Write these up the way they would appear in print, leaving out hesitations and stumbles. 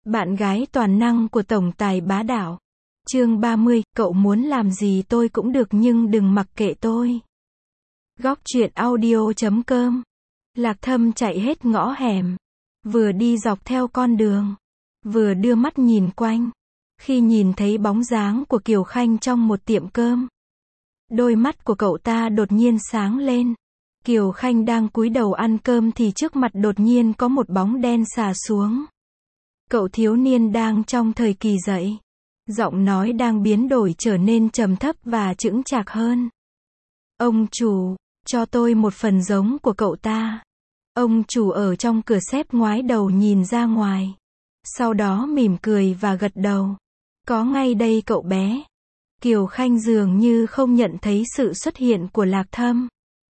Bạn gái toàn năng của tổng tài bá đạo. Chương 30, cậu muốn làm gì tôi cũng được nhưng đừng mặc kệ tôi. Góc truyện audio.com. Lạc Thâm chạy hết ngõ hẻm, vừa đi dọc theo con đường, vừa đưa mắt nhìn quanh. Khi nhìn thấy bóng dáng của Kiều Khanh trong một tiệm cơm, đôi mắt của cậu ta đột nhiên sáng lên. Kiều Khanh đang cúi đầu ăn cơm thì trước mặt đột nhiên có một bóng đen xà xuống. Cậu thiếu niên đang trong thời kỳ dậy. Giọng nói đang biến đổi trở nên trầm thấp và chững chạc hơn. Ông chủ, cho tôi một phần giống của cậu ta. Ông chủ ở trong cửa xếp ngoái đầu nhìn ra ngoài. Sau đó mỉm cười và gật đầu. Có ngay đây cậu bé. Kiều Khanh dường như không nhận thấy sự xuất hiện của Lạc Thâm.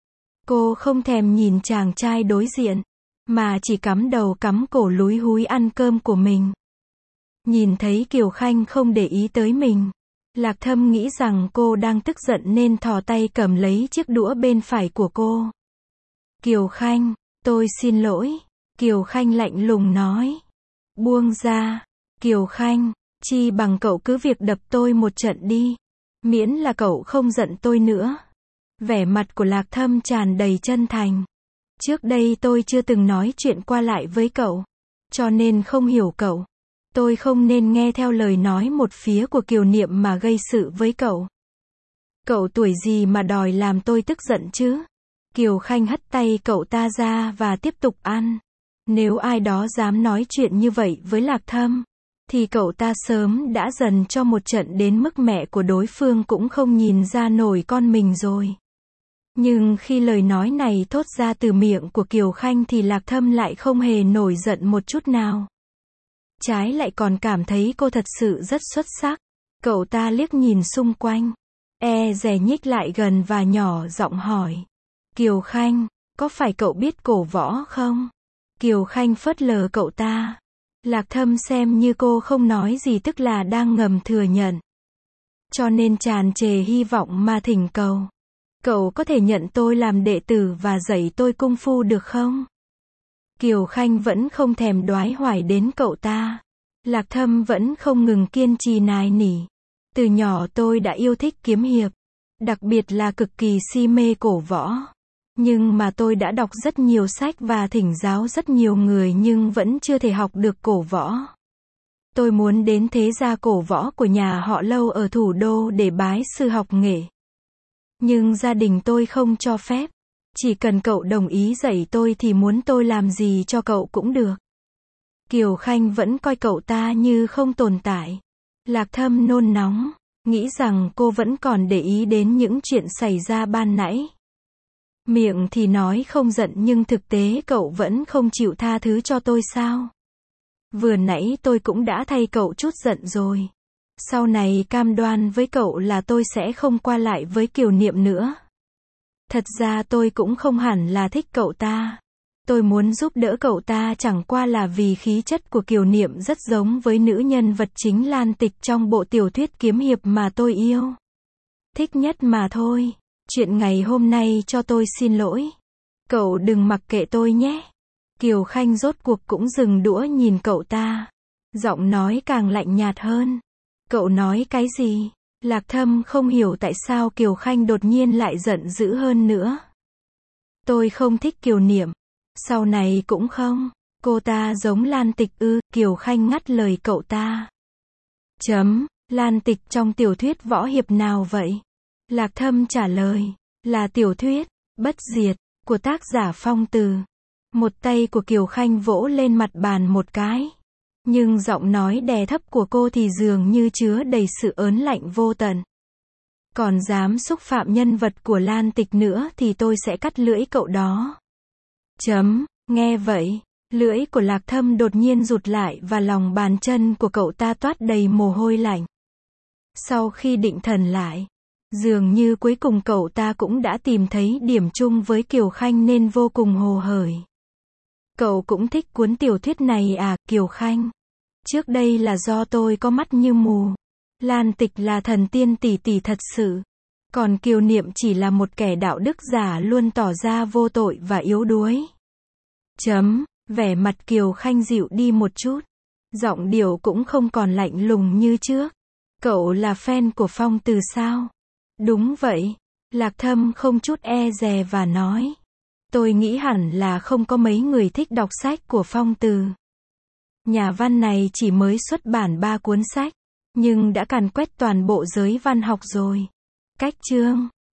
Cô không thèm nhìn chàng trai đối diện, mà chỉ cắm đầu cắm cổ lúi húi ăn cơm của mình. Nhìn thấy Kiều Khanh không để ý tới mình, Lạc Thâm nghĩ rằng cô đang tức giận nên thò tay cầm lấy chiếc đũa bên phải của cô. Kiều Khanh, tôi xin lỗi. Kiều Khanh lạnh lùng nói. Buông ra. Kiều Khanh, chi bằng cậu cứ việc đập tôi một trận đi. Miễn là cậu không giận tôi nữa. Vẻ mặt của Lạc Thâm tràn đầy chân thành. Trước đây tôi chưa từng nói chuyện qua lại với cậu, cho nên không hiểu cậu. Tôi không nên nghe theo lời nói một phía của Kiều Niệm mà gây sự với cậu. Cậu tuổi gì mà đòi làm tôi tức giận chứ? Kiều Khanh hất tay cậu ta ra và tiếp tục ăn. Nếu ai đó dám nói chuyện như vậy với Lạc Thâm, thì cậu ta sớm đã dần cho một trận đến mức mẹ của đối phương cũng không nhìn ra nổi con mình rồi. Nhưng khi lời nói này thốt ra từ miệng của Kiều Khanh thì Lạc Thâm lại không hề nổi giận một chút nào. Trái lại còn cảm thấy cô thật sự rất xuất sắc. Cậu ta liếc nhìn xung quanh, dè nhích lại gần và nhỏ giọng hỏi. Kiều Khanh, có phải cậu biết cổ võ không? Kiều Khanh phớt lờ cậu ta. Lạc Thâm xem như cô không nói gì tức là đang ngầm thừa nhận. Cho nên tràn trề hy vọng mà thỉnh cầu. Cậu có thể nhận tôi làm đệ tử và dạy tôi cung phu được không? Kiều Khanh vẫn không thèm đoái hoài đến cậu ta. Lạc Thâm vẫn không ngừng kiên trì nài nỉ. Từ nhỏ tôi đã yêu thích kiếm hiệp. Đặc biệt là cực kỳ si mê cổ võ. Nhưng mà tôi đã đọc rất nhiều sách và thỉnh giáo rất nhiều người nhưng vẫn chưa thể học được cổ võ. Tôi muốn đến thế gia cổ võ của nhà họ Lâu ở thủ đô để bái sư học nghệ. Nhưng gia đình tôi không cho phép. Chỉ cần cậu đồng ý dạy tôi thì muốn tôi làm gì cho cậu cũng được. Kiều Khanh vẫn coi cậu ta như không tồn tại. Lạc Thâm nôn nóng, nghĩ rằng cô vẫn còn để ý đến những chuyện xảy ra ban nãy. Miệng thì nói không giận nhưng thực tế cậu vẫn không chịu tha thứ cho tôi sao? Vừa nãy tôi cũng đã thay cậu chút giận rồi. Sau này cam đoan với cậu là tôi sẽ không qua lại với Kiều Niệm nữa. Thật ra tôi cũng không hẳn là thích cậu ta. Tôi muốn giúp đỡ cậu ta chẳng qua là vì khí chất của Kiều Niệm rất giống với nữ nhân vật chính Lan Tịch trong bộ tiểu thuyết kiếm hiệp mà tôi yêu. Thích nhất mà thôi. Chuyện ngày hôm nay cho tôi xin lỗi. Cậu đừng mặc kệ tôi nhé. Kiều Khanh rốt cuộc cũng dừng đũa nhìn cậu ta. Giọng nói càng lạnh nhạt hơn. Cậu nói cái gì? Lạc Thâm không hiểu tại sao Kiều Khanh đột nhiên lại giận dữ hơn nữa. Tôi không thích Kiều Niệm. Sau này cũng không. Cô ta giống Lan Tịch ư? Kiều Khanh ngắt lời cậu ta. Lan Tịch trong tiểu thuyết võ hiệp nào vậy? Lạc Thâm trả lời. Là tiểu thuyết Bất Diệt của tác giả Phong Từ. Một tay của Kiều Khanh vỗ lên mặt bàn một cái. Nhưng giọng nói đè thấp của cô thì dường như chứa đầy sự ớn lạnh vô tận. Còn dám xúc phạm nhân vật của Lan Tịch nữa thì tôi sẽ cắt lưỡi cậu đó. Nghe vậy, lưỡi của Lạc Thâm đột nhiên rụt lại và lòng bàn chân của cậu ta toát đầy mồ hôi lạnh. Sau khi định thần lại, dường như cuối cùng cậu ta cũng đã tìm thấy điểm chung với Kiều Khanh nên vô cùng hồ hởi. Cậu cũng thích cuốn tiểu thuyết này à, Kiều Khanh? Trước đây là do tôi có mắt như mù. Lan Tịch là thần tiên tỷ tỷ thật sự. Còn Kiều Niệm chỉ là một kẻ đạo đức giả luôn tỏ ra vô tội và yếu đuối. Vẻ mặt Kiều Khanh dịu đi một chút. Giọng điệu cũng không còn lạnh lùng như trước. Cậu là fan của Phong Từ sao? Đúng vậy. Lạc Thâm không chút e dè và nói. Tôi nghĩ hẳn là không có mấy người thích đọc sách của Phong Từ. Nhà văn này chỉ mới xuất bản 3 cuốn sách, nhưng đã càn quét toàn bộ giới văn học rồi. Cách chương